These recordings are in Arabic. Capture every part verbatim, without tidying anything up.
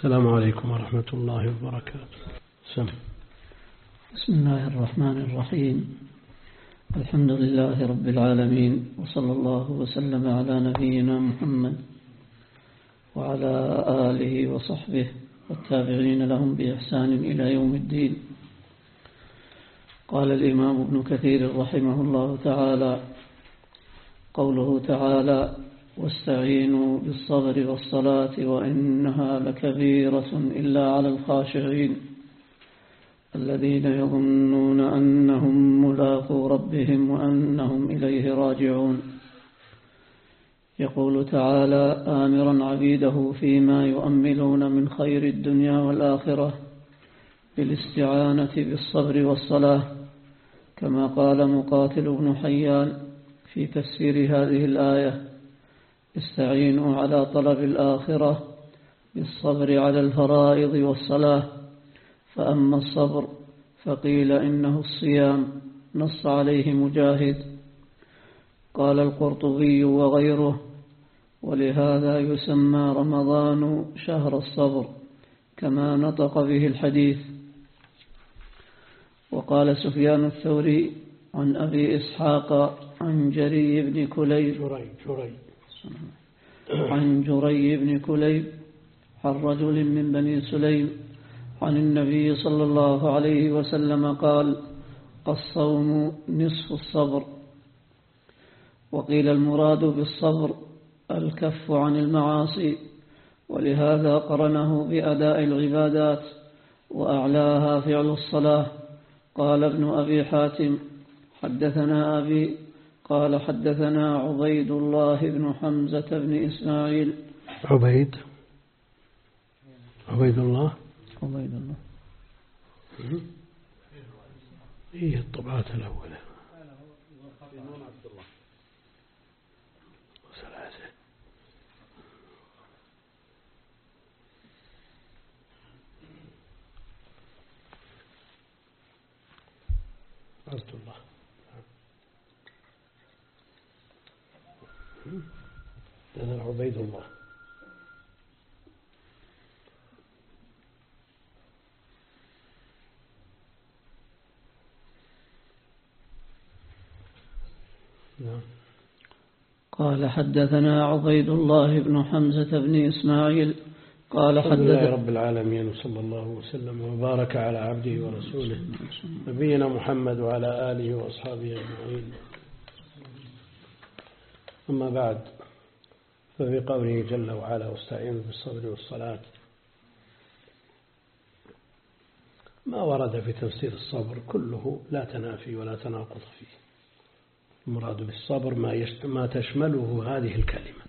السلام عليكم ورحمة الله وبركاته. سم. بسم الله الرحمن الرحيم. الحمد لله رب العالمين، وصلى الله وسلم على نبينا محمد وعلى آله وصحبه والتابعين لهم بإحسان إلى يوم الدين. قال الإمام ابن كثير رحمه الله تعالى: قوله تعالى: واستعينوا بالصبر والصلاة وإنها لكبيرة إلا على الخاشعين الذين يظنون أنهم ملاقو ربهم وأنهم إليه راجعون. يقول تعالى آمرا عبيده فيما يؤملون من خير الدنيا والآخرة بالاستعانة بالصبر والصلاة، كما قال مقاتل بن حيان في تفسير هذه الآية: استعينوا على طلب الآخرة بالصبر على الفرائض والصلاة. فأما الصبر فقيل إنه الصيام، نص عليه مجاهد. قال القرطبي وغيره: ولهذا يسمى رمضان شهر الصبر، كما نطق به الحديث. وقال سفيان الثوري عن أبي إسحاق عن جري بن كليب جري جري عن جري بن كليب عن رجل من بني سليم عن النبي صلى الله عليه وسلم قال: الصوم نصف الصبر. وقيل المراد بالصبر الكف عن المعاصي، ولهذا قرنه بأداء العبادات، وأعلاها فعل الصلاة. قال ابن أبي حاتم: حدثنا أبي قال حدثنا عبيد الله بن حمزة بن إسماعيل. عبيد عبيد الله عبيد الله هي الطبعات الأولى ثلاثة. عبد الله هذا عبيد الله. قال حدثنا عبيد الله بن حمزة بن إسماعيل قال حدثنا رب العالمين، وصلى الله وسلم وبارك على عبده ورسوله نبينا محمد وعلى آله وأصحابه أجمعين. أما بعد، ففي قوله جل وعلا: واستعينوا بالصبر والصلاة، ما ورد في تفسير الصبر كله لا تنافي ولا تناقض فيه. المراد بالصبر ما ما تشمله هذه الكلمة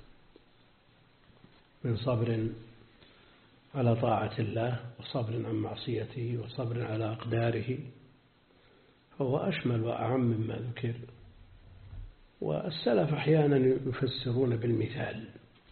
من صبر على طاعة الله، وصبر عن معصيته، وصبر على أقداره، فهو أشمل وأعم مما ذكر. والسلف أحيانا يفسرون بالمثال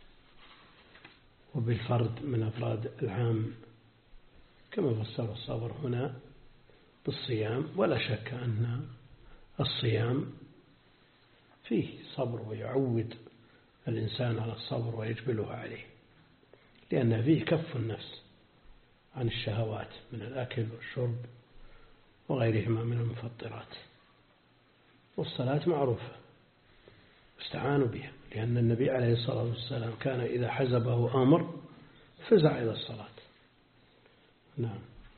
وبالفرد من أفراد العام، كما فسر الصبر هنا بالصيام. ولا شك أن الصيام فيه صبر، ويعود الإنسان على الصبر ويجبله عليه، لأن فيه كف النفس عن الشهوات من الأكل والشرب وغيرهما من المفطرات. والصلاة معروفة استعانوا بها، لأن النبي عليه الصلاة والسلام كان إذا حزبه أمر فزع إلى الصلاة. نعم.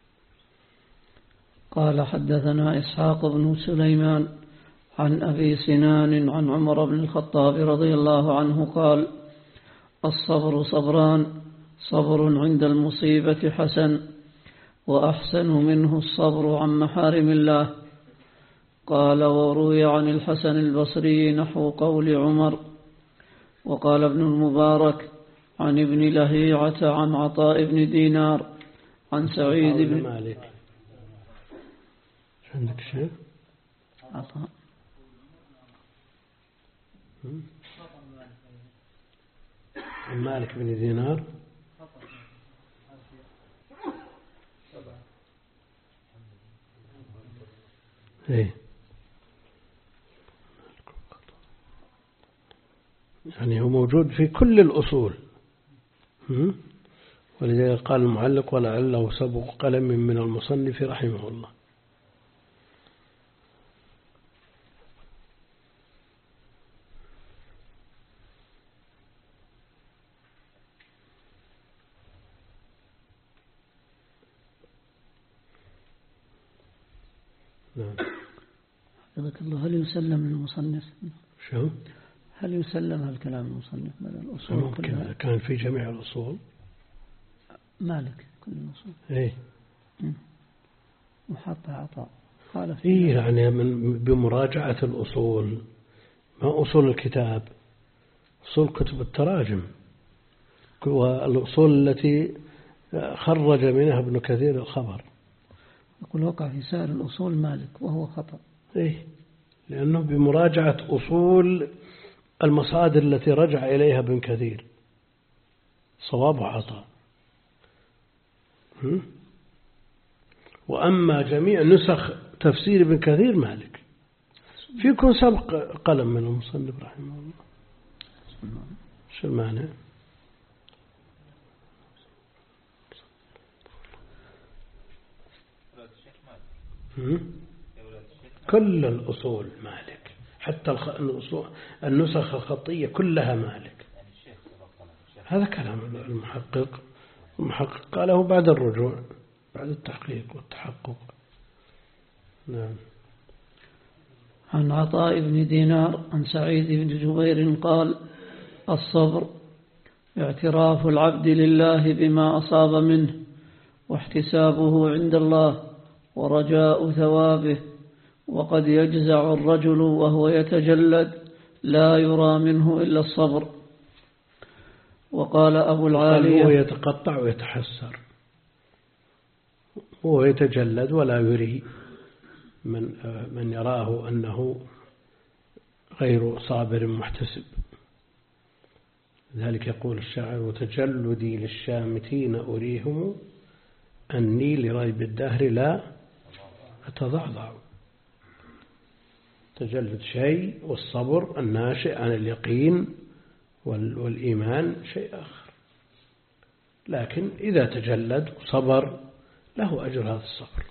قال حدثنا إسحاق بن سليمان عن أبي سنان عن عمر بن الخطاب رضي الله عنه قال: الصبر صبران، صبر عند المصيبة حسن، وأحسن منه الصبر عن محارم الله. قال: وروي عن الحسن البصري نحو قول عمر. وقال ابن المبارك عن ابن لهيعة عن عطاء بن دينار عن سعيد بن مالك. عندك شيء؟ عطاء عن مالك بن دينار. ايه، يعني هو موجود في كل الأصول، ولذلك قال المعلق ولعله سبق قلم من المصنف رحمه الله. نعم. حفظك الله، هل يسلم للمصنف؟ شو؟ هل يسلم هالكلام المصنف من الأصول كلها؟ كان في جميع الأصول مالك كل الأصول. إيه. محطة عطاء قال في إيه يعني من بمراجعة الأصول، ما أصول الكتاب، أصول كتب التراجم والأصول التي خرج منها ابن كثير الخبر. يقول وقع في سائر الأصول مالك وهو خطأ. إيه، لأنه بمراجعة أصول المصادر التي رجع إليها ابن كثير صواب عطاء. وأما جميع نسخ تفسير ابن كثير مالك، فيكون سبق قلم من المصنف رحمه الله. شو المعنى؟ كل الأصول مالك، حتى النسخ الخطية كلها مالك. هذا كلام المحقق، المحقق قاله بعد الرجوع، بعد التحقيق والتحقق. نعم. عن عطاء بن دينار عن سعيد بن جبير قال: الصبر اعتراف العبد لله بما أصاب منه، واحتسابه عند الله، ورجاء ثوابه. وقد يجزع الرجل وهو يتجلد لا يرى منه إلا الصبر. وقال أبو العالية: هو يتقطع ويتحسر، هو يتجلد ولا يري من من يراه أنه غير صابر محتسب. ذلك يقول الشاعر: وتجلدي للشامتين أريهم أني لريب الدهر لا أتضعضع. تجلد شيء، والصبر الناشئ عن اليقين والإيمان شيء آخر. لكن إذا تجلد وصبر له أجر هذا الصبر.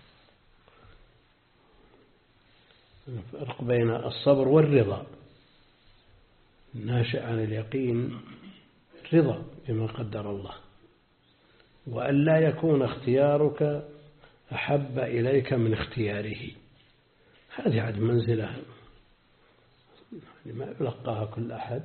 الفرق بين الصبر والرضا. الناشئ عن اليقين رضا بما قدر الله، وأن لا يكون اختيارك أحب إليك من اختياره. هذه عاد منزلة ما يلقاها كل أحد،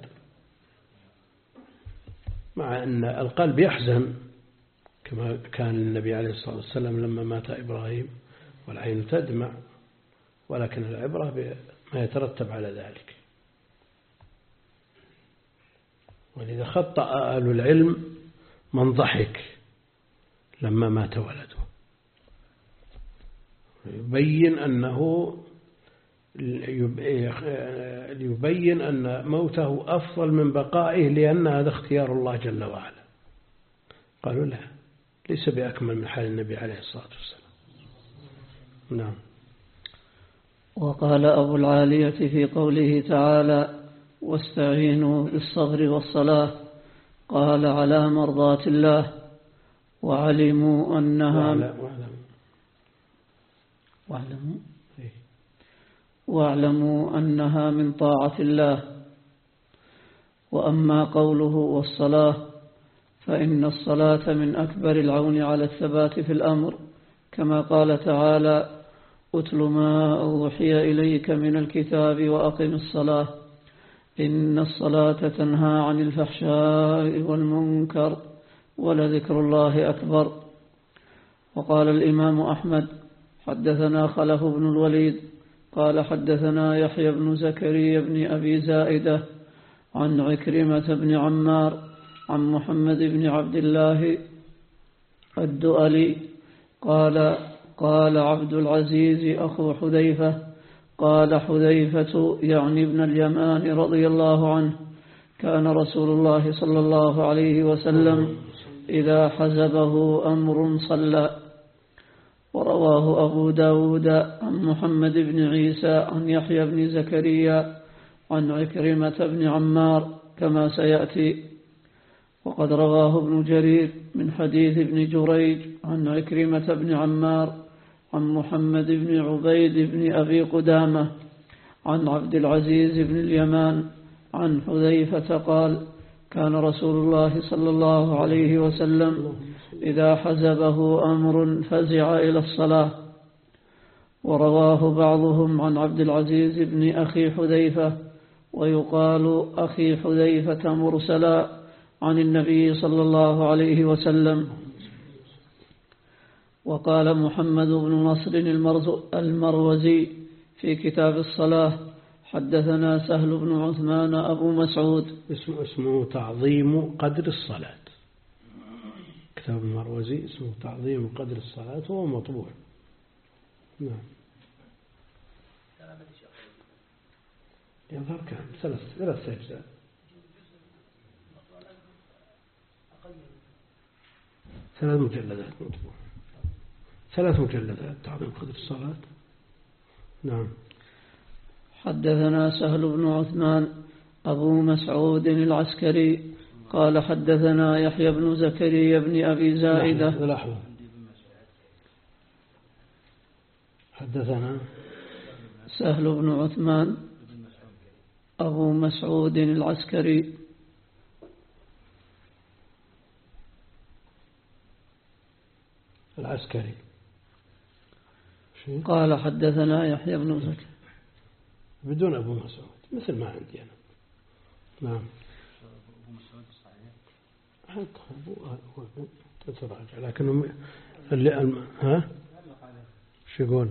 مع أن القلب يحزن كما كان النبي عليه الصلاة والسلام لما مات إبراهيم، والعين تدمع، ولكن العبرة بما يترتب على ذلك. ولذا خطأ أهل العلم من ضحك لما مات ولده، يبين أنه يبين أن موته أفضل من بقائه، لأن هذا اختيار الله جل وعلا. قالوا لا، ليس بأكمل من حال النبي عليه الصلاة والسلام. نعم. وقال أبو العالية في قوله تعالى: واستعينوا بالصبر والصلاة، قال: على مرضات الله، وعلموا أنها واعلموا واعلموا أنها من طاعة الله. وأما قوله والصلاة فإن الصلاة من أكبر العون على الثبات في الأمر، كما قال تعالى: أتل ما أوحي إليك من الكتاب وأقم الصلاة إن الصلاة تنهى عن الفحشاء والمنكر ولذكر الله أكبر. وقال الإمام أحمد: حدثنا خلف بن الوليد قال حدثنا يحيى بن زكريا بن أبي زائدة عن عكرمة بن عمار عن محمد بن عبد الله الدؤلي قال: قال عبد العزيز أخو حذيفة: قال حذيفة يعني ابن اليمان رضي الله عنه: كان رسول الله صلى الله عليه وسلم إذا حزبه أمر صلى. ورواه أبو داود عن محمد بن عيسى عن يحيى بن زكريا عن عكرمة بن عمار كما سيأتي. وقد رواه ابن جرير من حديث ابن جريج عن عكرمة بن عمار عن محمد بن عبيد بن أبي قدامة عن عبد العزيز بن اليمان عن حذيفة قال كان رسول الله صلى الله عليه وسلم إذا حزبه أمر فزع إلى الصلاة. ورواه بعضهم عن عبد العزيز بن أخي حذيفة ويقال أخي حذيفة مرسلا عن النبي صلى الله عليه وسلم. وقال محمد بن نصر المروزي في كتاب الصلاة حدثنا سهل بن عثمان أبو مسعود. اسمه, اسمه تعظيم قدر الصلاة. كتاب المروزي اسمه تعظيم قدر الصلاة وهو مطبوع. نعم. يظهر كان ثلاث ثلاث أجزاء. ثلاث مجلدات مطبوع. ثلاث مجلدات تعظيم قدر الصلاة. نعم. حدثنا سهل بن عثمان أبو مسعود العسكري قال حدثنا يحيى بن زكريا بن أبي زائدة. لحظة. حدثنا سهل بن عثمان أبو مسعود العسكري العسكري قال حدثنا يحيى بن زكريا بدون أبو مسعود مثل ما عندي أنا. نعم. تتراجع لكنه اللي ها شو يقول؟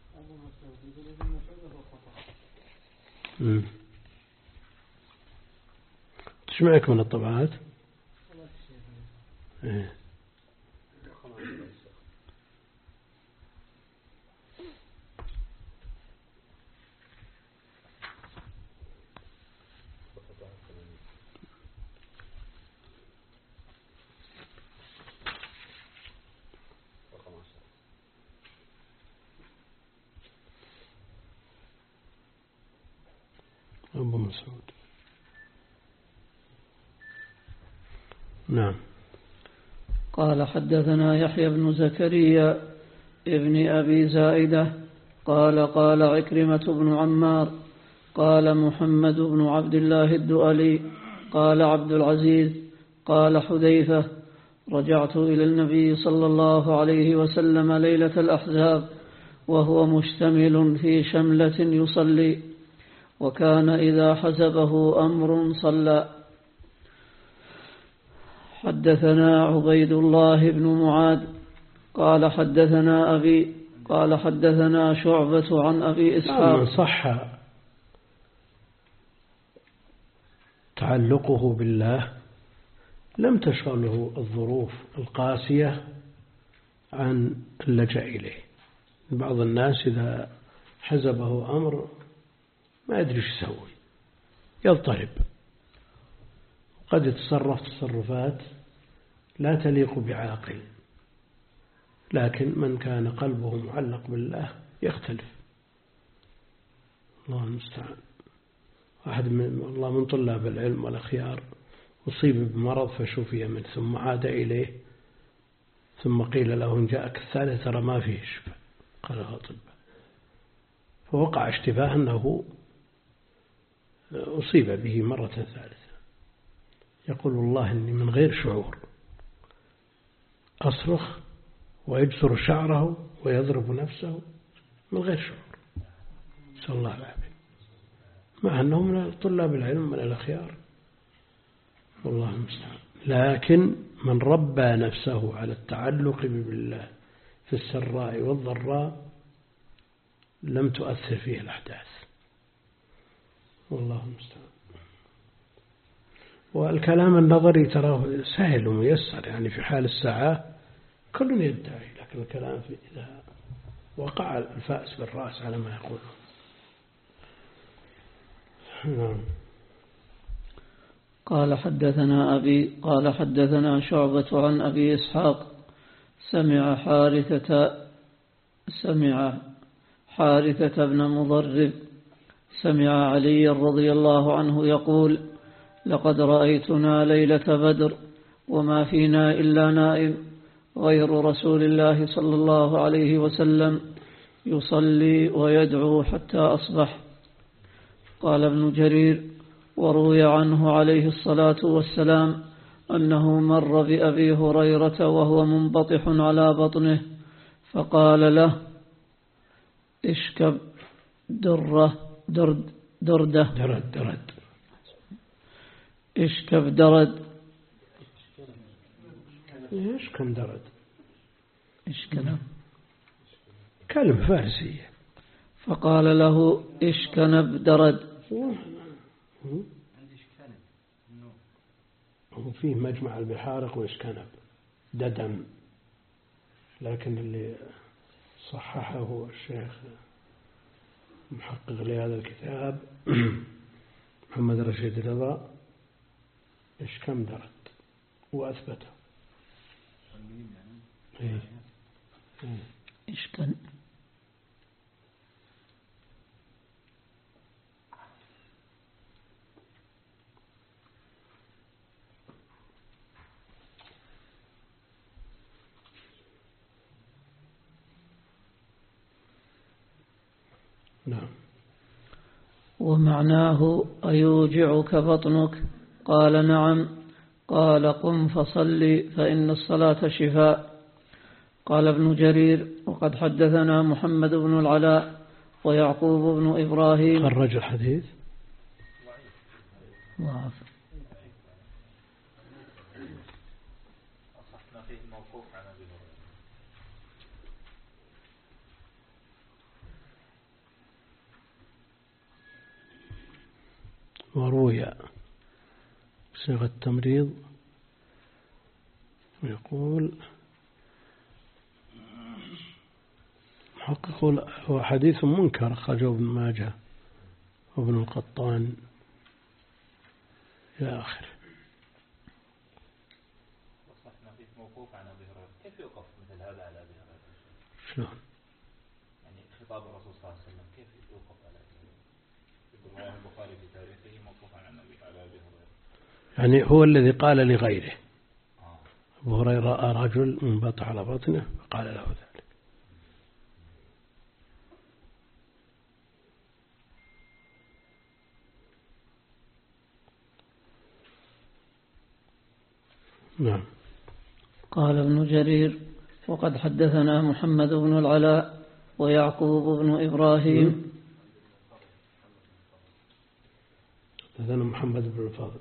تسمعك من الطبعات؟ ايه. أبو مسعود. نعم. قال حدثنا يحيى بن زكريا ابن أبي زائدة قال قال عكرمة بن عمار قال محمد بن عبد الله الدؤلي قال عبد العزيز قال حذيفة رجعت إلى النبي صلى الله عليه وسلم ليلة الأحزاب وهو مشتمل في شملة يصلي وكان إذا حزبه أمر صلى. حدثنا عبيد الله بن معاذ قال حدثنا أبي قال حدثنا شعبة عن أبي إسحاق. من صح تعلقه بالله لم تشغله الظروف القاسية عن اللجأ إليه. بعض الناس إذا حزبه أمر ما يدري ايش يسوي، يضطرب، قد يتصرف تصرفات لا تليق بعاقل. لكن من كان قلبه معلق بالله يختلف. الله المستعان. واحد من الله من طلاب العلم والأخيار أصيب بمرض فشفي منه ثم عاد إليه ثم قيل له إن جاءك الثالث ترى ما فيه شفاء، قال أطباء، فوقع اشتباه أنه أصيب به مرة ثالثة. يقول والله إني من غير شعور أصرخ ويجسر شعره ويضرب نفسه من غير شعور، نسأل الله العافية، مع أنه من طلاب العلم من الأخيار، والله المستعان. لكن من ربى نفسه على التعلق بالله في السراء والضراء لم تؤثر فيه الأحداث، والله المستعان. والكلام النظري تراه سهل وميسر، يعني في حال الساعة كل يدعي، لكن الكلام في إذا وقع الفأس بالرأس على ما يقول. نعم. قال حدثنا أبي قال حدثنا شعبة عن أبي إسحاق سمع حارثة سمع حارثة بن مضرب سمع علي رضي الله عنه يقول لقد رأيتنا ليلة بدر وما فينا إلا نائم غير رسول الله صلى الله عليه وسلم يصلي ويدعو حتى أصبح. قال ابن جرير: وروي عنه عليه الصلاة والسلام أنه مر بأبي هريرة وهو منبطح على بطنه فقال له: اشكب درة درد دردة درد درد اشكب درد ايش كم درد اشكنب كلمة فارسية. فقال له: اشكنب درد. وفيه مجمع البحارق وإشكنب ددم، لكن اللي صححه الشيخ محقق لهذا الكتاب محمد رشيد رضا إشكم درد وأثبته. إيه. إيه. إشكن نعم. ومعناه: أيوجعك بطنك؟ قال: نعم. قال: قم فصل فإن الصلاة شفاء. قال ابن جرير: وقد حدثنا محمد بن العلاء ويعقوب بن إبراهيم. خرج الحديث ضعف. وروي صيغة التمريض ويقول محقق هو حديث منكر أخرجه ابن ماجه وابن القطان إلى آخره. موقوف عن أبي هريرة، كيف يوقف مثل هذا على أبي هريرة؟ شلون؟ يعني خطاب الرسول صلى الله عليه وسلم كيف يوقف على أبي هريرة؟ يقول رواه البخاري في تاريخه موقوفا عن أبي على أبي هريرة. يعني هو الذي قال لغيره. أبو هريرة رأى رجل منبطح على بطنه فقال له ذلك. نعم. قال ابن جرير: وقد حدثنا محمد بن العلاء ويعقوب بن إبراهيم. حدثنا محمد بن الفضل.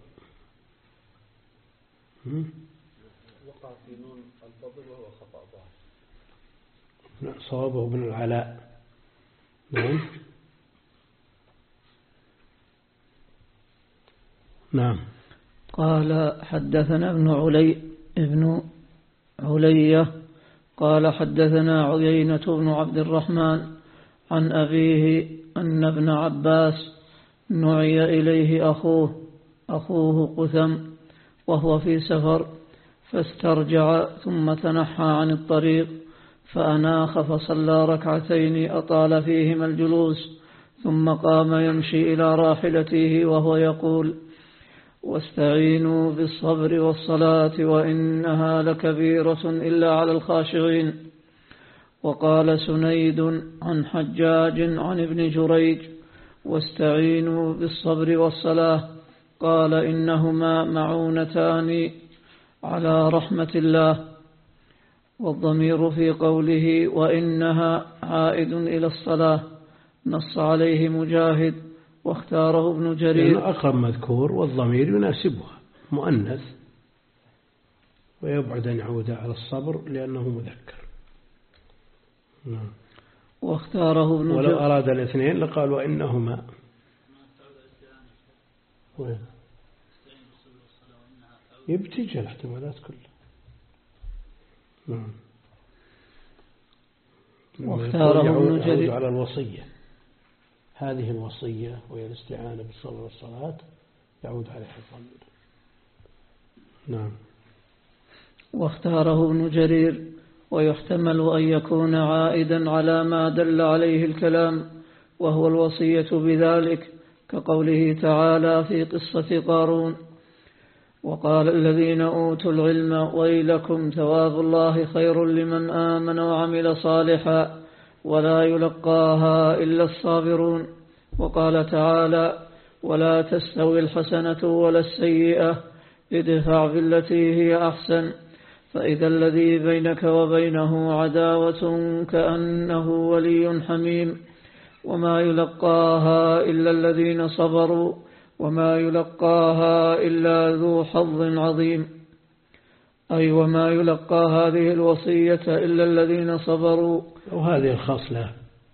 وقع في نون الفضل وهو خطأ ظاهر. صوابه بن العلاء. نعم. نعم. قال: حدثنا ابن علي ابن علية قال: حدثنا عيينة بن عبد الرحمن عن أبيه أن ابن عباس نعي إليه أخوه أخوه قثم وهو في سفر فاسترجع ثم تنحى عن الطريق فأناخ فصلى ركعتين أطال فيهما الجلوس ثم قام يمشي إلى راحلته وهو يقول: واستعينوا بالصبر والصلاة وإنها لكبيرة إلا على الخاشعين. وقال سنيد عن حجاج عن ابن جريج: واستعينوا بالصبر والصلاة، قال: إنهما معونتان على رحمة الله. والضمير في قوله وإنها عائد إلى الصلاة نص عليه مجاهد واختاره ابن جرير. يعني أقرب مذكور والضمير يناسبها مؤنث ويبعد أن يعود على الصبر لأنه مذكر. نعم. واختاره ابن ولو أراد الاثنين لقال وإنهما. وين يبتجى الاحتمالات كلها. نعم. واختاره ابن جرير على الوصية، هذه الوصية وهي الاستعانة بالصبر والصلاة يعود عليها الضمير. نعم. واختاره ابن جرير ويحتمل أن يكون عائدا على ما دل عليه الكلام وهو الوصية بذلك كقوله تعالى في قصة قارون: وقال الذين أوتوا العلم ويلكم ثواب الله خير لمن آمن وعمل صالحا ولا يلقاها إلا الصابرون. وقال تعالى ولا تستوي الحسنة ولا السيئة ادفع بالتي هي أحسن فإذا الذي بينك وبينه عداوة كأنه ولي حميم وما يلقاها إلا الذين صبروا وما يلقاها إلا ذو حظ عظيم. أي وما يلقى هذه الوصية إلا الذين صبروا. وهذه الخصلة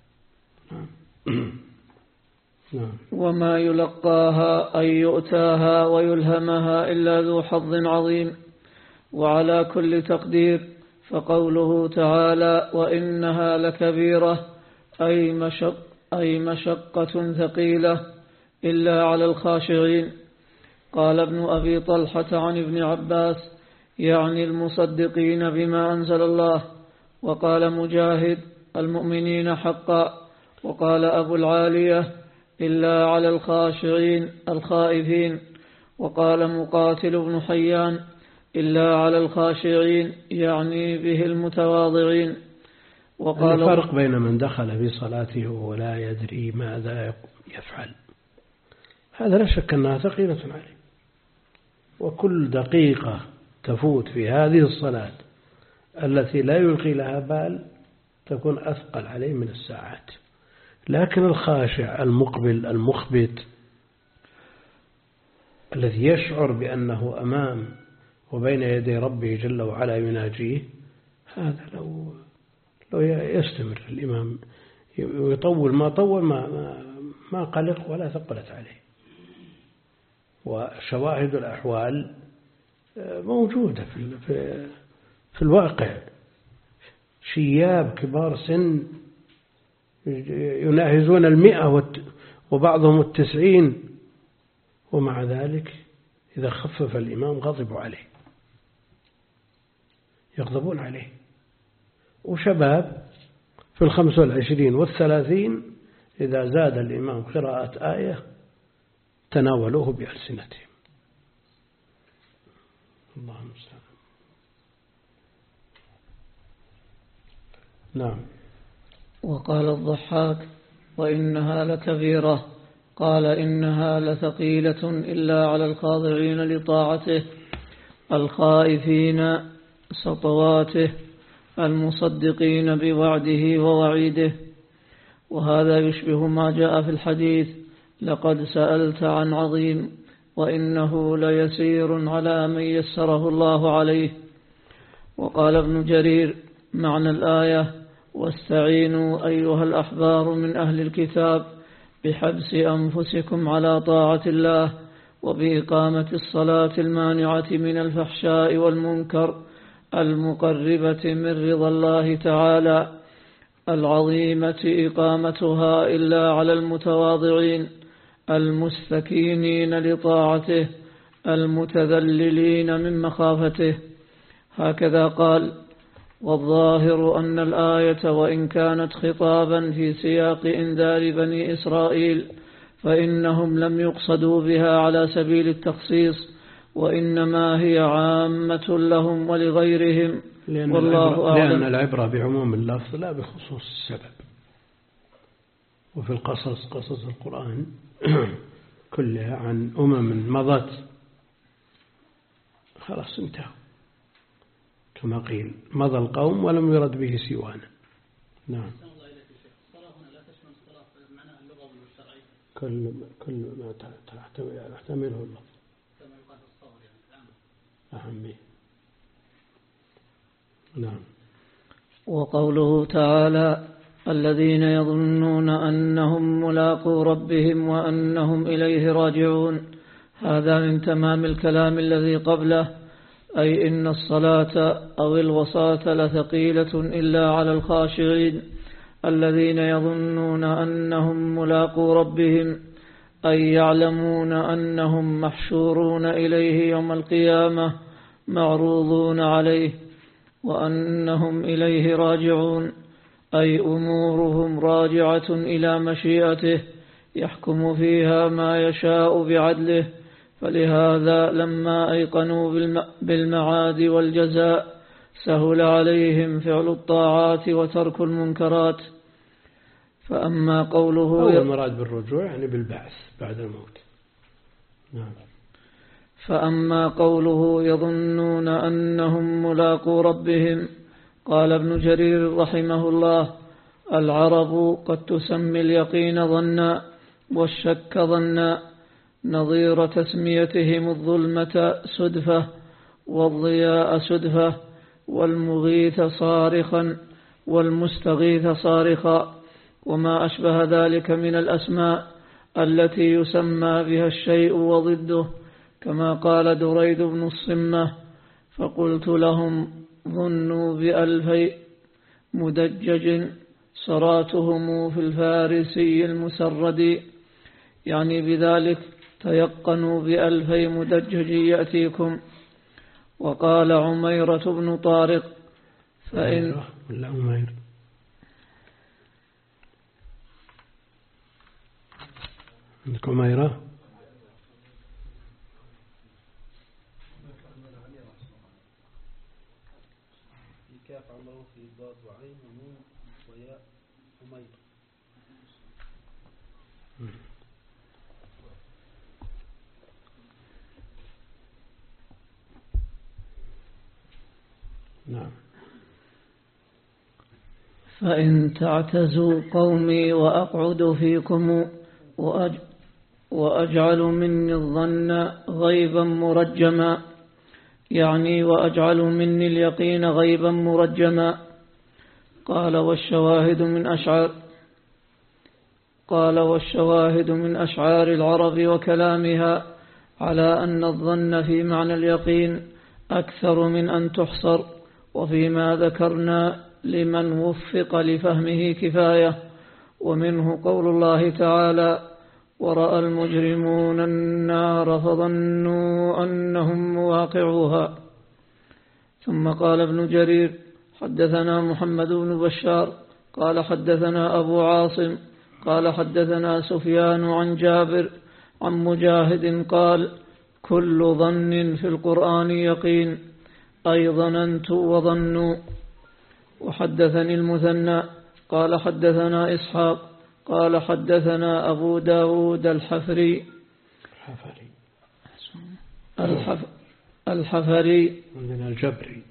وما يلقاها أي يؤتاها ويلهمها إلا ذو حظ عظيم. وعلى كل تقدير فقوله تعالى وإنها لكبيرة أي مشق أي مشقة ثقيلة إلا على الخاشعين. قال ابن أبي طلحة عن ابن عباس يعني المصدقين بما أنزل الله. وقال مجاهد المؤمنين حقا. وقال أبو العالية إلا على الخاشعين الخائفين. وقال مقاتل بن حيان إلا على الخاشعين يعني به المتواضعين. وقال الفرق بين من دخل في صلاته ولا يدري ماذا يفعل هذا لا شك أنها ثقيلة عليه، وكل دقيقة تفوت في هذه الصلاة التي لا يلقي لها بال تكون أثقل عليه من الساعات. لكن الخاشع المقبل المخبت الذي يشعر بأنه أمام وبين يدي ربه جل وعلا يناجيه هذا لو لو يستمر الإمام ويطول ما طول ما ما, ما قلق ولا ثقلت عليه. وشواهد الأحوال موجودة في في في الواقع. شياب كبار سن يناهزون المئة وبعضهم التسعين ومع ذلك إذا خفف الإمام غضبوا عليه يغضبون عليه. وشباب في الخمس والعشرين والثلاثين إذا زاد الإمام قراءة آية تناولوه بألسنتهم. الله المستعان. نعم. وقال الضحاك وإنها لكبيرة قال إنها لثقيلة إلا على الخاضعين لطاعته الخائفين سطواته المصدقين بوعده ووعيده. وهذا يشبه ما جاء في الحديث لقد سألت عن عظيم وإنه ليسير على من يسره الله عليه. وقال ابن جرير معنى الآية واستعينوا أيها الأحبار من أهل الكتاب بحبس أنفسكم على طاعة الله وبإقامة الصلاة المانعة من الفحشاء والمنكر المقربة من رضا الله تعالى العظيمة إقامتها إلا على المتواضعين المستكينين لطاعته المتذللين من مخافته. هكذا قال. والظاهر أن الآية وإن كانت خطابا في سياق إنذار بني إسرائيل فإنهم لم يقصدوا بها على سبيل التخصيص وإنما هي عامة لهم ولغيرهم لأن والله أعلم. لأن أعلم. العبرة بعموم اللفظ لا بخصوص السبب. وفي القصص قصص القرآن كلها عن أمم مضت خلاص انتهى كما قيل مضى القوم ولم يرد به سوانا. نعم. كل كل ما تحتمله اللفظ أهمية. نعم. وقوله تعالى الذين يظنون أنهم ملاقو ربهم وأنهم إليه راجعون هذا من تمام الكلام الذي قبله أي إن الصلاة أو الوصاة لثقيلة إلا على الخاشعين الذين يظنون أنهم ملاقو ربهم أي يعلمون أنهم محشورون إليه يوم القيامة معروضون عليه وأنهم إليه راجعون أي أمورهم راجعة إلى مشيئته يحكم فيها ما يشاء بعدله فلهذا لما أيقنوا بالمعاد والجزاء سهل عليهم فعل الطاعات وترك المنكرات. فأما قوله هو المراد بالرجوع يعني بالبعث بعد الموت. نعم. فأما قوله يظنون أنهم ملاقو ربهم، قال ابن جرير رحمه الله: العرب قد تسمي اليقين ظنا والشك ظنا، نظير تسميتهم الظلمة سدفة والضياء سدفة والمغيث صارخا والمستغيث صارخا، وما أشبه ذلك من الأسماء التي يسمى بها الشيء وضده، كما قال دريد بن الصمة: فقلت لهم ظنوا بألفي مدجج صراتهم في الفارسي المسرد، يعني بذلك تيقنوا بألفي مدجج يأتيكم. وقال عميرة بن طارق: فإن ولا عمير عندكم عميرة كاف عمره في ضاد وعين ونون وياء عمير. نعم. فإن تعتزوا قومي وأقعد فيكم وأج وأجعل مني الظن غيبا مرجما، يعني وأجعل مني اليقين غيبا مرجما. قال والشواهد من أشعار قال والشواهد من أشعار العرب وكلامها على أن الظن في معنى اليقين أكثر من أن تحصر، وفيما ذكرنا لمن وفق لفهمه كفاية. ومنه قول الله تعالى: ورأى المجرمون النار فظنوا أنهم مواقعوها. ثم قال ابن جرير: حدثنا محمد بن بشار قال حدثنا أبو عاصم قال حدثنا سفيان عن جابر عن مجاهد قال: كل ظن في القرآن يقين، أي ظننت وظنوا. وحدثني المثنى قال حدثنا إسحاق قال حدثنا أبو داود الحفري الحفري الحف... الحفري من الجبري.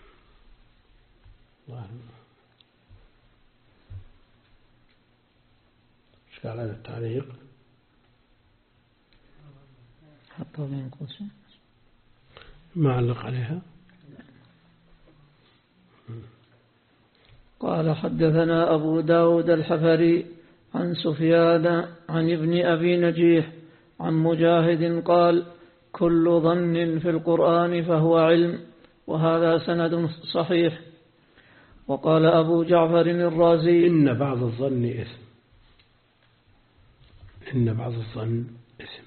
ايش قال هذا التعليق؟ حطوا بين قوسين ما علق عليها. قال حدثنا أبو داود الحفري عن سفيان عن ابن أبي نجيح عن مجاهد قال: كل ظن في القرآن فهو علم، وهذا سند صحيح. وقال أبو جعفر الرازي: إن بعض الظن إثم إن بعض الظن إثم.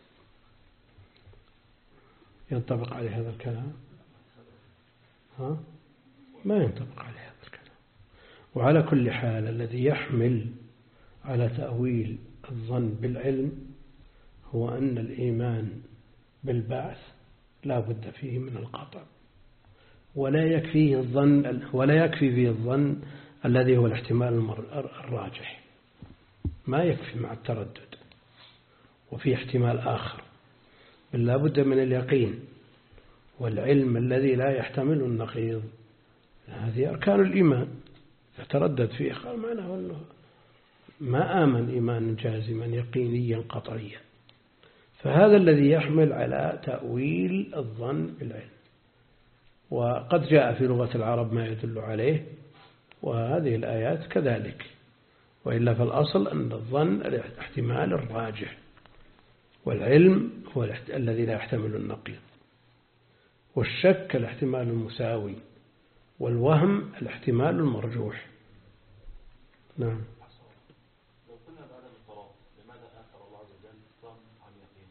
ينطبق عليه هذا الكلام؟ ها؟ ما ينطبق عليه هذا الكلام. وعلى كل حال الذي يحمل على تأويل الظن بالعلم هو أن الإيمان بالبعث لا بد فيه من القطع، ولا يكفيه الظن ولا يكفي فيه الظن الذي هو الاحتمال الراجح، ما يكفي مع التردد، وفي احتمال آخر، بل لا بد من اليقين والعلم الذي لا يحتمل النقيض. هذه أركان الإيمان، فتردد فيه قال معناه أنه ما آمن إيمانا جازما يقينيا قطعيا. فهذا الذي يحمل على تأويل الظن بالعلم، وقد جاء في لغة العرب ما يدل عليه، وهذه الآيات كذلك. وإلا فالأصل أن الظن الاحتمال الراجح، والعلم هو الذي لا يحتمل النقيض، والشك الاحتمال المساوي، والوهم الاحتمال المرجوح. نعم. لو قلنا بعدم القرار لماذا آخر الله عز وجل الظن عن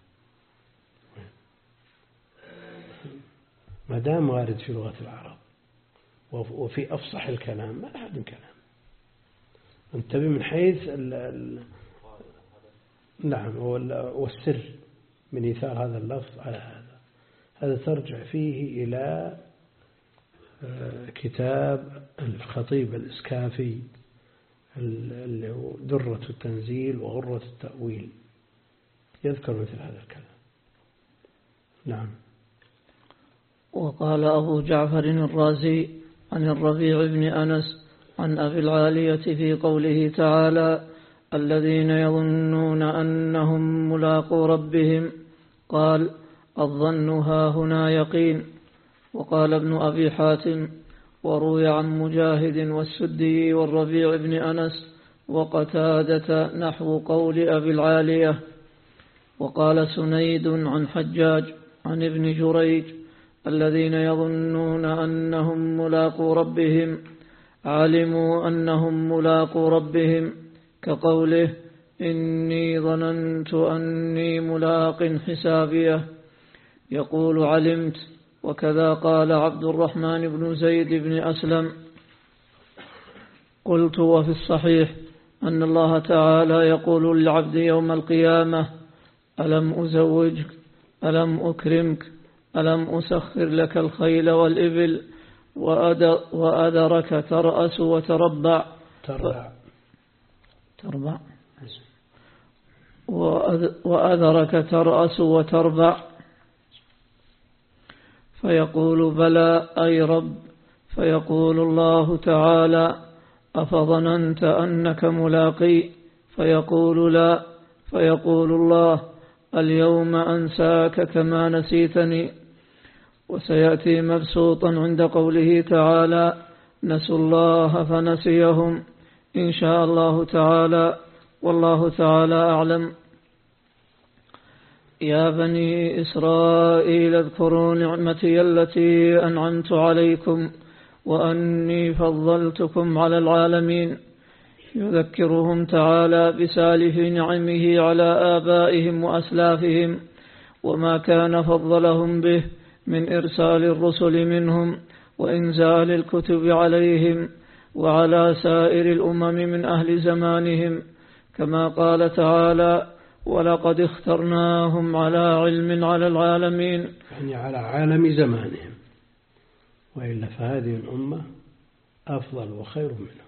يقين؟ ما دام وارد في لغة العرب وفي أفصح الكلام ما أحد كلام. انتبه من حيث ال ال نعم والسر من إيثار هذا اللفظ على هذا. هذا ترجع فيه إلى كتاب الخطيب الإسكافي اللي هو درة التنزيل وغرة التأويل، يذكر مثل هذا الكلام. نعم. وقال أبو جعفر الرازي عن الربيع بن أنس عن أبي العالية في قوله تعالى الذين يظنون أنهم ملاقو ربهم، قال الظن ها هنا يقين. وقال ابن أبي حاتم وروي عن مجاهد والسدي والربيع بن أنس وقتادة نحو قول أبي العالية. وقال سنيد عن حجاج عن ابن جريج الذين يظنون أنهم ملاقو ربهم علموا أنهم ملاقو ربهم، كقوله إني ظننت أني ملاق حسابيه، يقول علمت. وكذا قال عبد الرحمن بن زيد بن أسلم. قلت وفي الصحيح أن الله تعالى يقول للعبد يوم القيامة ألم أزوجك ألم أكرمك ألم أسخر لك الخيل والإبل وأدرك ترأس وتربع تربع تربع وأدرك ترأس وتربع، فيقول بلى أي رب، فيقول الله تعالى أفظننت أنك ملاقي، فيقول لا، فيقول الله اليوم أنساك كما نسيتني. وسيأتي مبسوطا عند قوله تعالى نسوا الله فنسيهم، إن شاء الله تعالى، والله تعالى أعلم. يا بني إسرائيل اذكروا نعمتي التي أنعمت عليكم وأني فضلتكم على العالمين. يذكرهم تعالى بسالف نعمه على آبائهم وأسلافهم وما كان فضلهم به من إرسال الرسل منهم وإنزال الكتب عليهم وعلى سائر الأمم من أهل زمانهم، كما قال تعالى ولقد اخترناهم على علم على العالمين، يعني على عالم زمانهم، وإلا فهذه الأمة أفضل وخير منهم.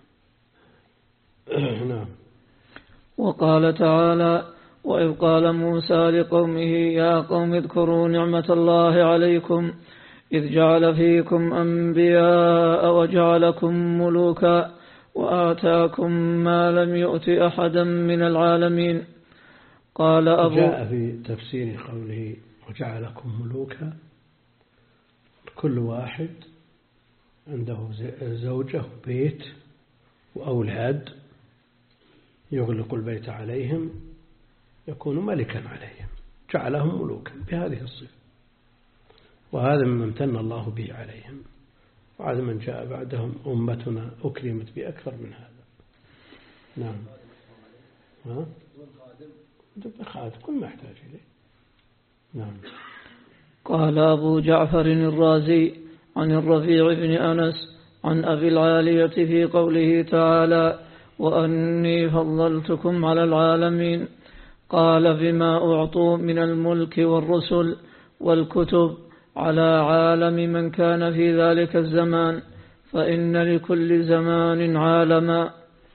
نعم. وقال تعالى وإذ قال موسى لقومه يا قوم اذكروا نعمة الله عليكم إذ جعل فيكم أنبياء وجعلكم ملوكا وآتاكم ما لم يؤت أحدا من العالمين. قال أبو جاء في تفسير قوله وجعلكم ملوكا كل واحد عنده زوجة وبيت وأولاد يغلق البيت عليهم يكون ملكا عليهم، جعلهم ملوكا بهذه الصفة، وهذا مما امتن الله به عليهم. وعاد من جاء بعدهم أمتنا أكرمت بأكثر من هذا. نعم. ها؟ خادم كل ما يحتاج إليه. نعم. قال أبو جعفر الرازي عن الربيع بن أنس عن أبي العالية في قوله تعالى وأني فضلتكم على العالمين، قال بما أعطوا من الملك والرسل والكتب على عالم من كان في ذلك الزمان، فإن لكل زمان عالما.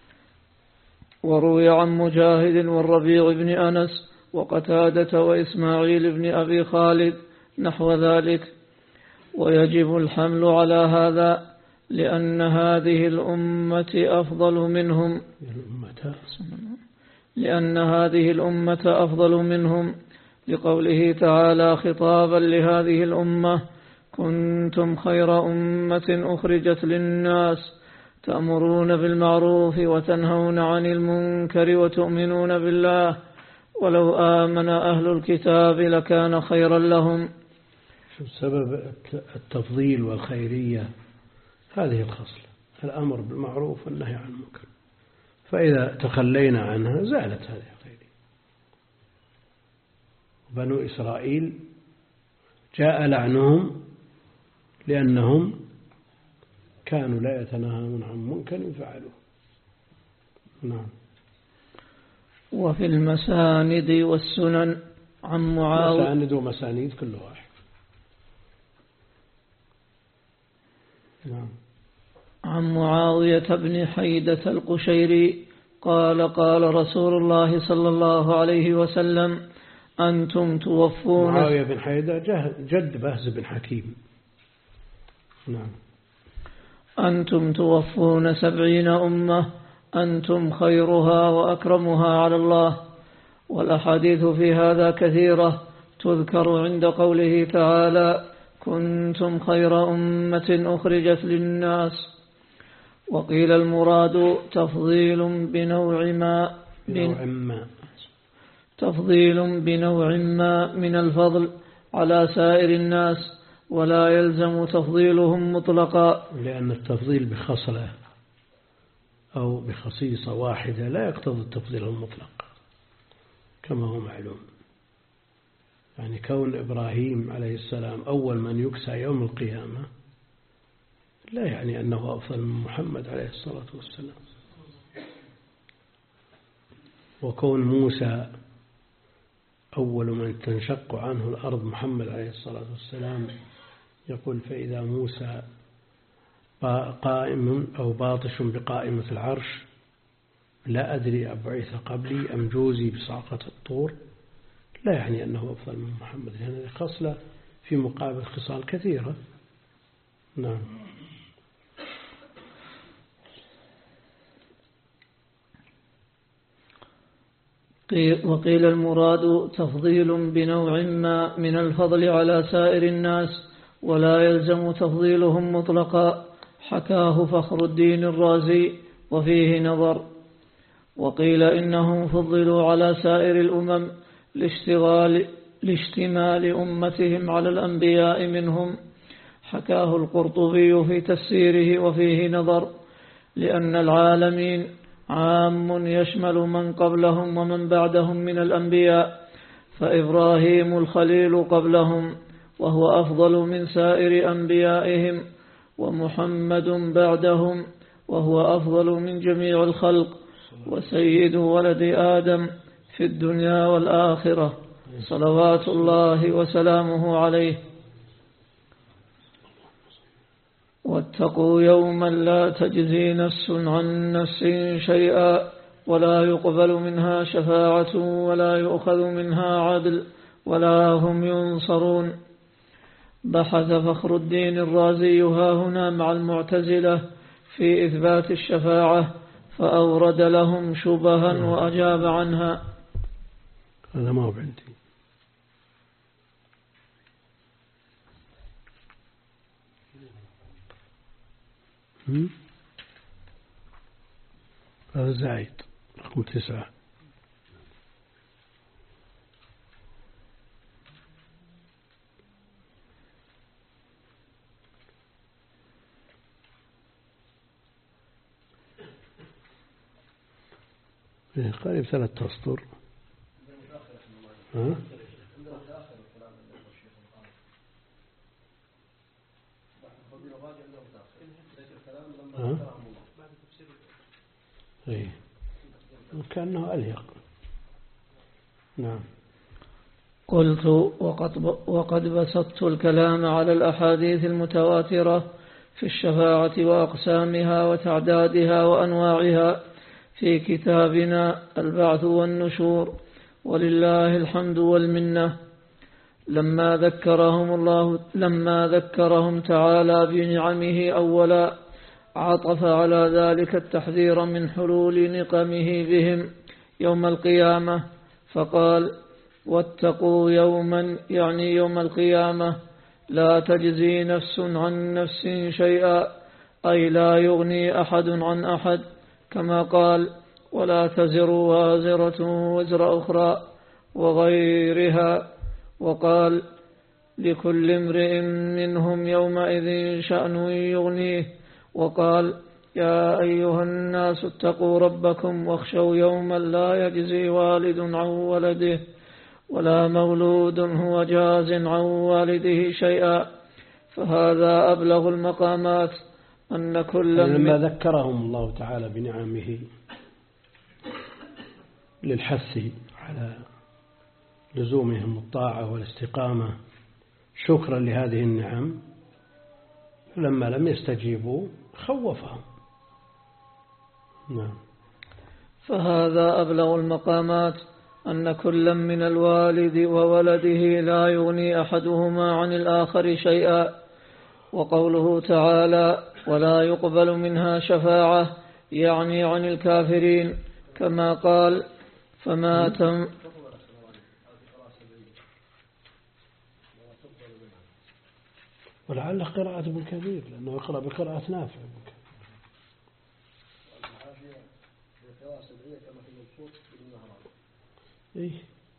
وروي عن مجاهد والربيع بن أنس وقتادة وإسماعيل بن أبي خالد نحو ذلك. ويجب الحمل على هذا لأن هذه الأمة أفضل منهم لأن هذه الأمة أفضل منهم لقوله تعالى خطابا لهذه الأمة كنتم خير أمة أخرجت للناس تأمرون بالمعروف وتنهون عن المنكر وتؤمنون بالله ولو آمن أهل الكتاب لكان خيرا لهم. شو سبب التفضيل والخيرية؟ هذه الخصلة، الأمر بالمعروف والنهي عن المنكر، فإذا تخلينا عنها زالت هذه الخيرية. بنو إسرائيل جاء لعنهم لأنهم كانوا لا يتناهون عن منكر فعلوه. نعم. وفي المساند والسنن عن معاوية مساند ومسانيد كل واحد. نعم. عن معاوية بن حيدة القشيري قال قال رسول الله صلى الله عليه وسلم أنتم توفون. معاوية بن حيدة جد بهز بن حكيم. نعم. أنتم توفون سبعين أمة أنتم خيرها وأكرمها على الله. والأحاديث في هذا كثيرة تذكر عند قوله تعالى كنتم خير أمة أخرجت للناس. وقيل المراد تفضيل بنوع ما بنوع ما تفضيل بنوع ما من الفضل على سائر الناس ولا يلزم تفضيلهم مطلقا، لأن التفضيل بخصلة أو بخصيصة واحدة لا يقتضي التفضيل المطلق كما هو معلوم. يعني كون إبراهيم عليه السلام أول من يكسى يوم القيامة لا يعني أنه أفضل من محمد عليه الصلاة والسلام. وكون موسى أول من تنشق عنه الأرض محمد عليه الصلاة والسلام يقول فإذا موسى قائم أو باطش بقائمة العرش لا أدري أبعث قبلي أم جوزي بصعقة الطور، لا يعني أنه أفضل من محمد، لأن هذه خصلة في مقابل خصال كثيرة. نعم. وقيل المراد تفضيل بنوع ما من الفضل على سائر الناس ولا يلزم تفضيلهم مطلقا، حكاه فخر الدين الرازي وفيه نظر. وقيل إنهم فضلوا على سائر الأمم لاشتغال لاشتمال أمتهم على الأنبياء منهم، حكاه القرطبي في تفسيره وفيه نظر، لأن العالمين عام يشمل من قبلهم ومن بعدهم من الأنبياء، فإبراهيم الخليل قبلهم وهو أفضل من سائر أنبيائهم، ومحمد بعدهم وهو أفضل من جميع الخلق، وسيد ولد آدم في الدنيا والآخرة صلوات الله وسلامه عليه. واتقوا يوما لا تجزي نفس عن نفس شيئا ولا يقبل منها شفاعة ولا يؤخذ منها عدل ولا هم ينصرون. بحث فخر الدين الرازي هاهنا مع المعتزلة في إثبات الشفاعة فأورد لهم شبها وأجاب عنها. هذا ما هو عندي. هذا زايد رقم تسعة. قريب ثلاثة أسطر. ها؟ ها؟ ايه كأنه أليق. نعم. قلت وقد, وقد بسطت الكلام على الأحاديث المتواترة في الشفاعة وأقسامها وتعدادها وأنواعها في كتابنا البعث والنشور، ولله الحمد والمنة. لما ذكرهم الله لما ذكرهم تعالى بنعمه أولا عطف على ذلك التحذير من حلول نقمه بهم يوم القيامة، فقال واتقوا يوما يعني يوم القيامة لا تجزي نفس عن نفس شيئا، أي لا يغني أحد عن أحد، كما قال ولا تزر وازرة وزر أخرى وغيرها، وقال لكل امرئ منهم يومئذ شأن يغنيه، وقال يا أيها الناس اتقوا ربكم واخشوا يوما لا يجزي والد عن ولده ولا مولود هو جاز عن والده شيئا، فهذا أبلغ المقامات أن كل لما ذكرهم الله تعالى بنعمه للحث على لزومهم الطاعة والاستقامة شكرا لهذه النعم، لما لم يستجيبوا خوفهم. نعم. فهذا أبلغ المقامات أن كلا من الوالد وولده لا يغني أحدهما عن الآخر شيئا. وقوله تعالى ولا يقبل منها شفاعة يعني عن الكافرين، كما قال فما تم ولعل قراءة ابن كثير لأنه يقرأ بقراءة نافع. إيه؟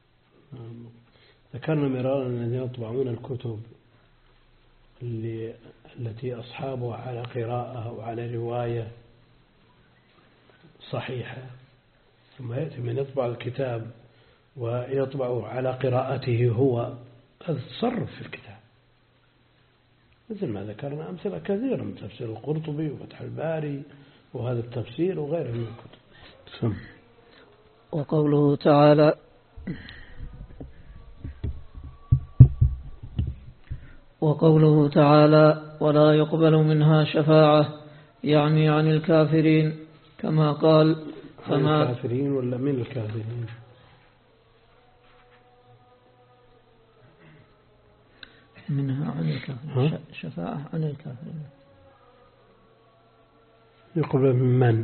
ذكرنا مرارا أن يطبعون الكتب اللي التي أصحابها على قراءة وعلى رواية صحيحة، ثم يأتي من يطبع الكتاب ويطبع على قراءته هو، هذا تصرف في الكتاب، مثل ما ذكرنا أمثلة كثيرة من تفسير القرطبي وفتح الباري وهذا التفسير وغيره من الكتب. سم. وقوله تعالى وقوله تعالى ولا يقبل منها شفاعة يعني عن الكافرين، كما قال فما عن الكافرين ولا من الكافرين؟ منها عن الكافرين، شفاعة عن الكافرين. يقبل من من؟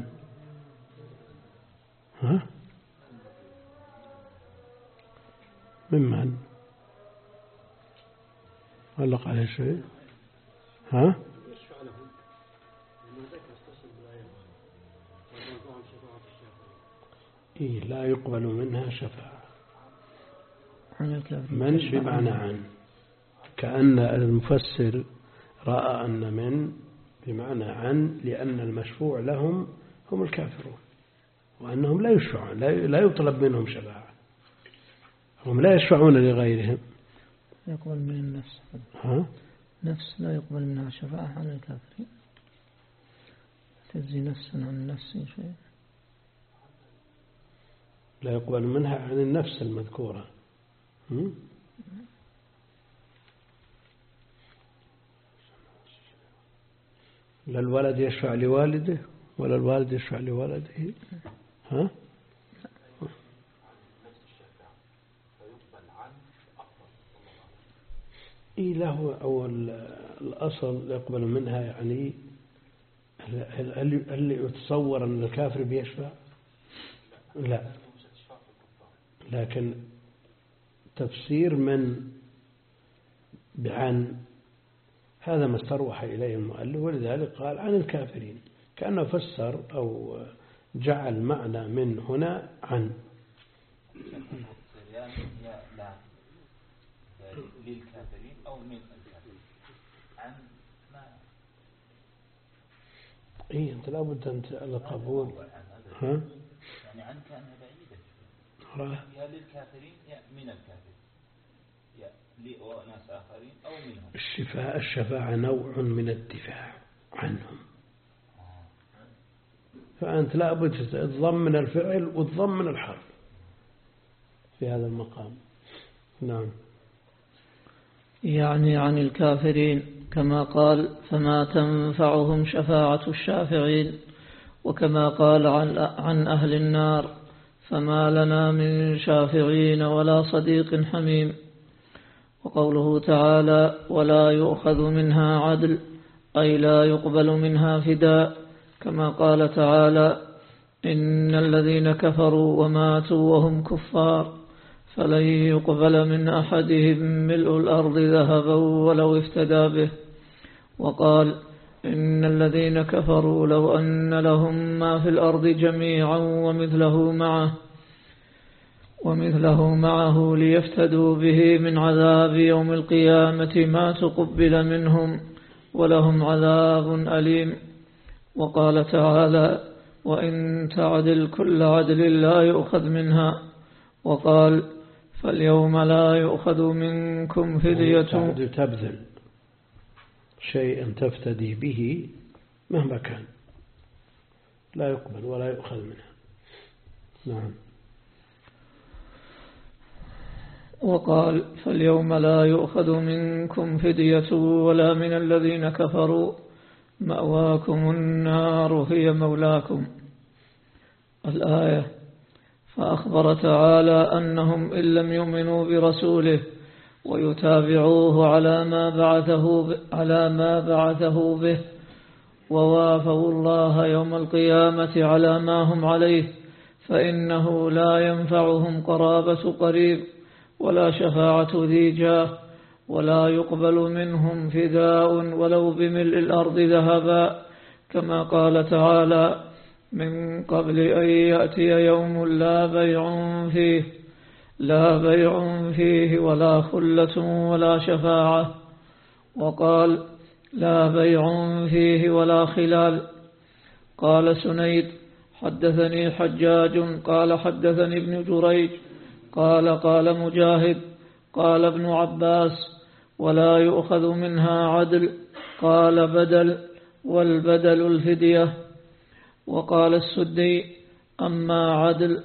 ها؟ من من؟ علق عليه شيء؟ ها؟ إيه لا يقبل منها شفاعة. من بمعنى عن، كأن المفسر رأى أن من بمعنى عن، لأن المشفوع لهم هم الكافرون وأنهم لا يشفعون، لا يطلب منهم شفاعة، هم لا يشفعون لغيرهم. يقبل من النفس. ها؟ نفس لا يقبل منها شفاعة عن الكافرين، تجزي نفسا عن نفس شيء. لا يقبل منها عن النفس المذكورة. هم؟ لا الولد يشفع لوالده ولا الوالد يشفع لولده. ها؟ إيه له أو الأصل يقبل منها، يعني هل يتصور أن الكافر بيشفع؟ لا، لكن تفسير من بعن هذا ما استروح إليه المؤلف، ولذلك قال عن الكافرين، كأنه فسر أو جعل معنى من هنا عن. للكافرين أو من الكافرين عن ما إيه أنت لابد أن القبول. ها؟ يعني عن كأنها بعيدة، يا للكافرين يا من الكافرين، يا لناس آخرين أو منهم. الشفاء الشفاعة نوع من الدفاع عنهم، فأنت لابد تضمن الفعل وتضمن الحرف في هذا المقام. نعم. يعني عن الكافرين، كما قال فما تنفعهم شفاعة الشافعين، وكما قال عن, عن أهل النار فما لنا من شافعين ولا صديق حميم. وقوله تعالى ولا يؤخذ منها عدل أي لا يقبل منها فداء، كما قال تعالى إن الذين كفروا وماتوا وهم كفار فلن يقبل من أحدهم ملء الأرض ذهبا ولو افتدى به. وقال إن الذين كفروا لو أن لهم ما في الأرض جميعا ومثله معه ومثله معه ليفتدوا به من عذاب يوم القيامة ما تقبل منهم ولهم عذاب أليم. وقال تعالى وإن تعدل كل عدل لا يؤخذ منها. وقال فاليوم لا يؤخذ منكم فدية. تبذل شيئا تفتدي به مهما كان لا يقبل ولا يؤخذ منها. نعم. وقال فاليوم لا يؤخذ منكم فدية ولا من الذين كفروا مأواكم النار هي مولاكم. الآية. فأخبر تعالى أنهم إن لم يؤمنوا برسوله ويتابعوه على ما بعثه على ما بعثه به ووافوا الله يوم القيامة على ما هم عليه فإنه لا ينفعهم قرابة قريب ولا شفاعة ذي جاه ولا يقبل منهم فداء ولو بملء الأرض ذهبا، كما قال تعالى من قبل أن يأتي يوم لا بيع فيه لا بيع فيه ولا خلة ولا شفاعة. وقال لا بيع فيه ولا خلال. قال سنيد حدثني حجاج قال حدثني ابن جريج قال قال مجاهد قال ابن عباس ولا يؤخذ منها عدل، قال بدل والبدل الفدية. وقال السدي أما عدل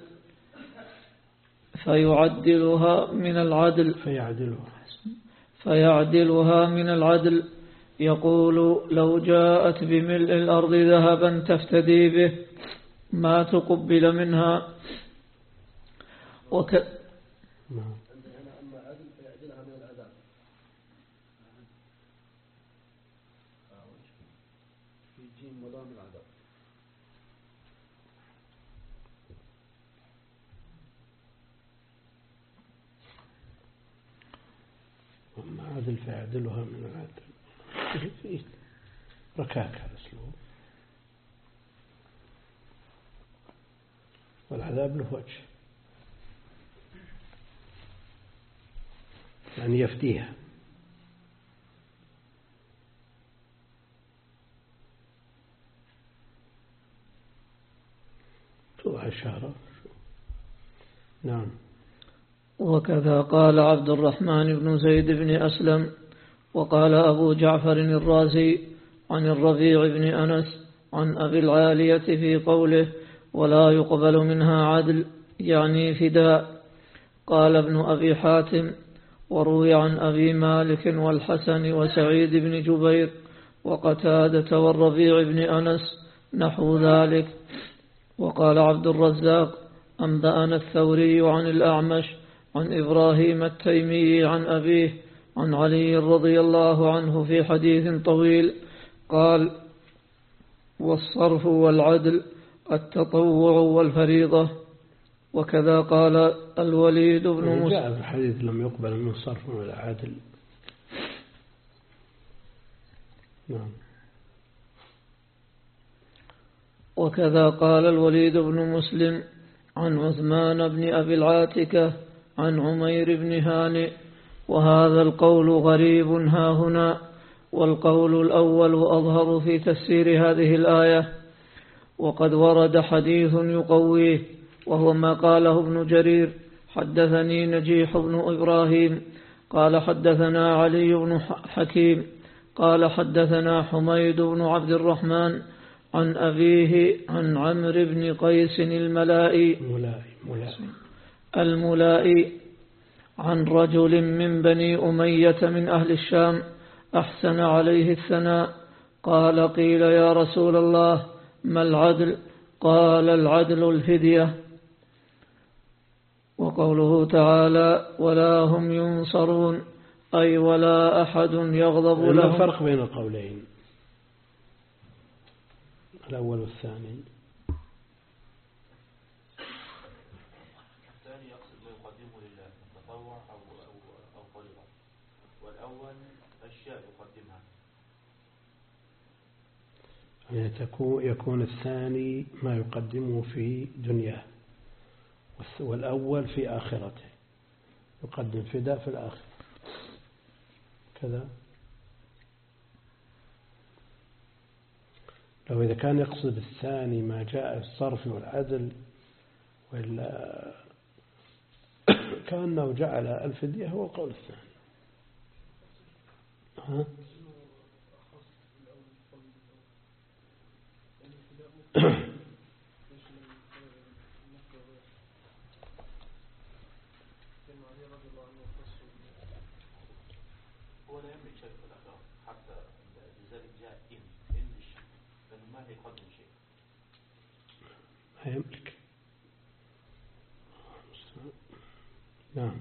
فيعدلها من العدل فيعدلها فيعدلها من العدل، يقول لو جاءت بملء الأرض ذهبا تفتدي به ما تقبل منها. وك... أما عدل فيعدلها من العذاب. في جيم ولام العذاب. أما عدل فيعدلها من العدل فيه ركاكة الأسلوب، والعذاب له وجه يعني يفديها. توضع إشارة. نعم. وكذا قال عبد الرحمن بن زيد بن أسلم. وقال أبو جعفر الرازي عن الربيع بن أنس عن أبي العالية في قوله ولا يقبل منها عدل يعني فداء. قال ابن أبي حاتم وروي عن أبي مالك والحسن وسعيد بن جبير وقتادة والربيع بن أنس نحو ذلك. وقال عبد الرزاق أنبأنا الثوري عن الأعمش عن إبراهيم التيمي عن أبيه عن علي رضي الله عنه في حديث طويل قال والصرف والعدل التطوع والفريضة. وكذا قال الوليد بن مسلم جاء في الحديث لم يقبل من صرف ولا عدل. نعم. وكذا قال الوليد بن مسلم عن عثمان بن أبي العاتكة عن عمير بن هانئ. وهذا القول غريب ها هنا، والقول الأول أظهر في تفسير هذه الآية. وقد ورد حديث يقويه وهو ما قاله ابن جرير حدثني نجيح بن إبراهيم قال حدثنا علي بن حكيم قال حدثنا حميد بن عبد الرحمن عن أبيه عن عمرو بن قيس الملائي الملائي عن رجل من بني أمية من أهل الشام أحسن عليه الثناء قال قيل يا رسول الله ما العدل؟ قال العدل الفدية. وقوله تعالى ولا هم ينصرون أي ولا أحد يغضب له. ما الفرق بين القولين الأول والثاني؟ الثاني يقصد ما يقدمه لله تطوع أو أو أو فريضة، والأول أشياء يقدمها. يعني تكون يكون الثاني ما يقدمه في دنياه، والأول في آخرته يقدم فداء في الآخرة كذا. لو إذا كان يقصد الثاني ما جاء الصرف والعدل وإلا كأنه جعل الفدية هو القول الثاني. ها؟ هو لا يملك شيء في الأخلاق حتى لذلك جاء إن إن الشيء لأنه ما يقدم شيء ما يملك. نعم.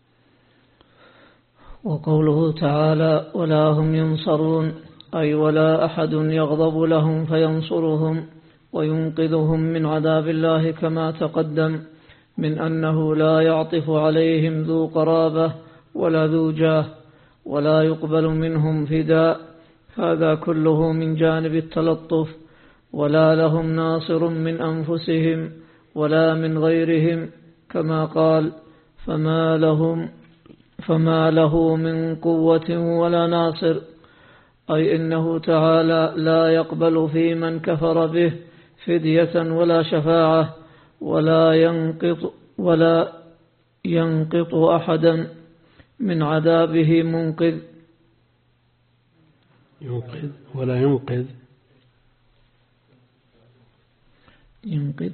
وقوله تعالى ولا هم ينصرون أي ولا أحد يغضب لهم فينصرهم وينقذهم من عذاب الله كما تقدم من أنه لا يعطف عليهم ذو قرابة ولا ذو جاه ولا يقبل منهم فداء، هذا كله من جانب التلطف. ولا لهم ناصر من أنفسهم ولا من غيرهم كما قال فما لهم فما له من قوة ولا ناصر، أي إنه تعالى لا يقبل في من كفر به فدية ولا شفاعة ولا ينقط ولا ينقط أحدا من عذابه منقذ. ينقذ ولا ينقذ ينقذ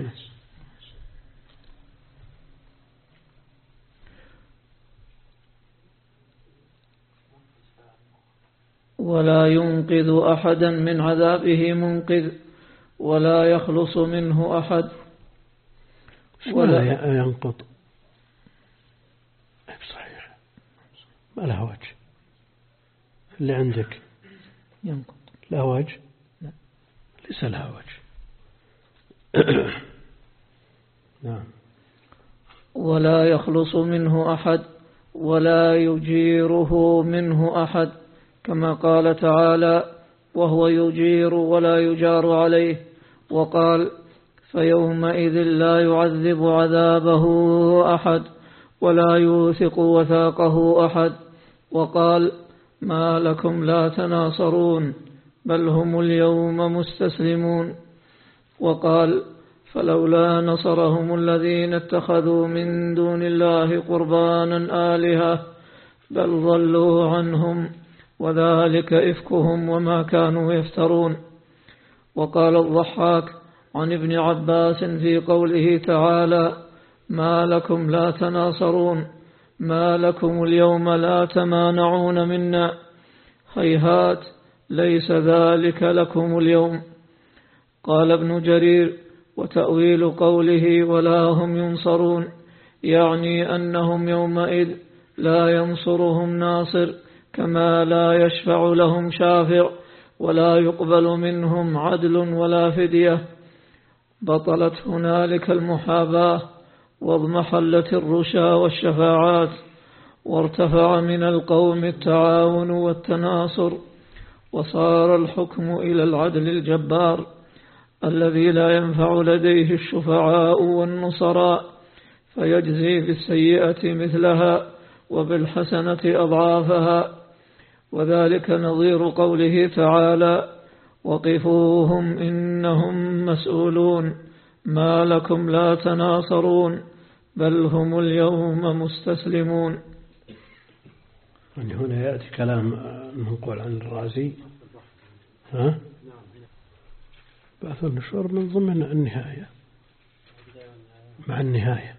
ولا ينقذ أحدا من عذابه منقذ ولا يخلص منه أحد ولا ينقض. صحيح ما له وجه اللي عندك ينقض له وجه لا. ليس لها وجه. نعم. ولا يخلص منه أحد ولا يجيره منه أحد كما قال تعالى وهو يجير ولا يجار عليه، وقال فيومئذ لا يعذب عذابه أحد ولا يوثق وثاقه أحد، وقال ما لكم لا تناصرون بل هم اليوم مستسلمون، وقال فلولا نصرهم الذين اتخذوا من دون الله قربانا آلهة بل ضلوا عنهم وذلك إفكهم وما كانوا يفترون. وقال الضحاك عن ابن عباس في قوله تعالى ما لكم لا تناصرون ما لكم اليوم لا تمانعون منا، هيهات ليس ذلك لكم اليوم. قال ابن جرير وتأويل قوله ولا هم ينصرون يعني أنهم يومئذ لا ينصرهم ناصر كما لا يشفع لهم شافع ولا يقبل منهم عدل ولا فدية، بطلت هنالك المحاباة واضمحلت الرشا والشفاعات وارتفع من القوم التعاون والتناصر، وصار الحكم إلى العدل الجبار الذي لا ينفع لديه الشفعاء والنصراء فيجزي بالسيئة مثلها وبالحسنة أضعافها. وذلك نظير قوله تعالى وقفوهم إنهم مسؤولون ما لكم لا تناصرون بل هم اليوم مستسلمون. يعني هنا يأتي كلام منقول عن الرازي ها بعث النشور من ضمن النهاية مع النهاية.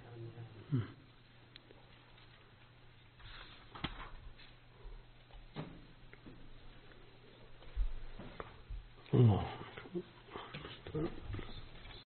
الله